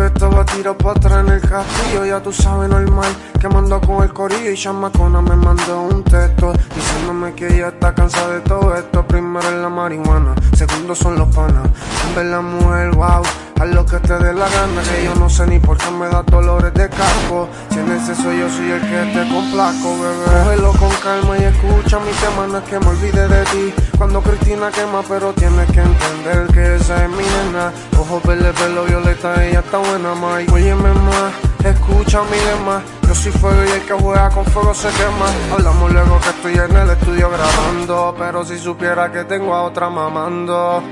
vez estaba tirado para atrás en el castillo, ya tú sabes, normal, quemando con el corillo. Y chamacona me mandó un texto diciéndome que ella está cansada de todo esto. Primero es la marihuana, segundo son los panas. En ver la mujer, wow, haz lo que te dé la gana, que yo no sé ni por qué me da dolores de casco. Si en exceso yo soy el que te complazco, bebé. Cógelo con calma y escucha mi tema, no es que me olvide de ti. Cuando Cristina quema, pero tienes que entender que esa es mi nena. Ojos verdes, pelo violeta, ella está buena, ma. Y óyeme más, escucha mi lema. Yo soy fuego y el que juega con fuego se quema. Hablamos luego que estoy en el estudio grabando, pero si supiera que tengo a otra mamando.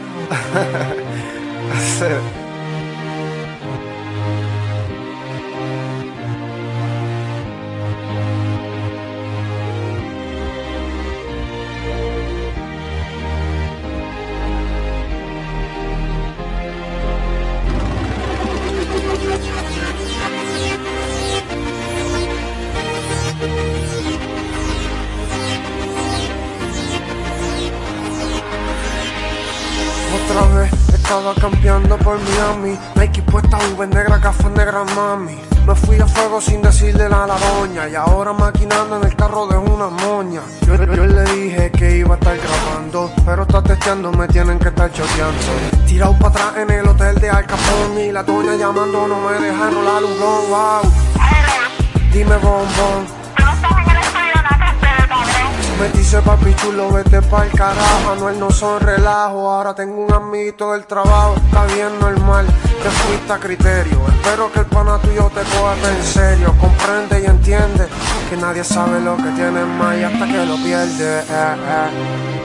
Otra vez estaba campeando por Miami, Nike puesta, V negra, gafas negras, mami. Me fui a fuego sin decirle nada a la doña, y ahora maquinando en el carro de una moña. Yo le dije que iba a estar grabando, pero está testeando, me tienen que estar choteando. Tirado para atrás en el hotel de Al Capone, y la doña llamando no me deja enrolar un blon, wow. Dime bombón, me dice papi chulo, vete pa'l carajo, Anuel no son relajo. Ahora tengo un amiguito del trabajo, está bien normal, te fuiste a criterio. Espero que el pana tuyo te coja en serio. Comprende y entiende que nadie sabe lo que tiene más y hasta que lo pierde.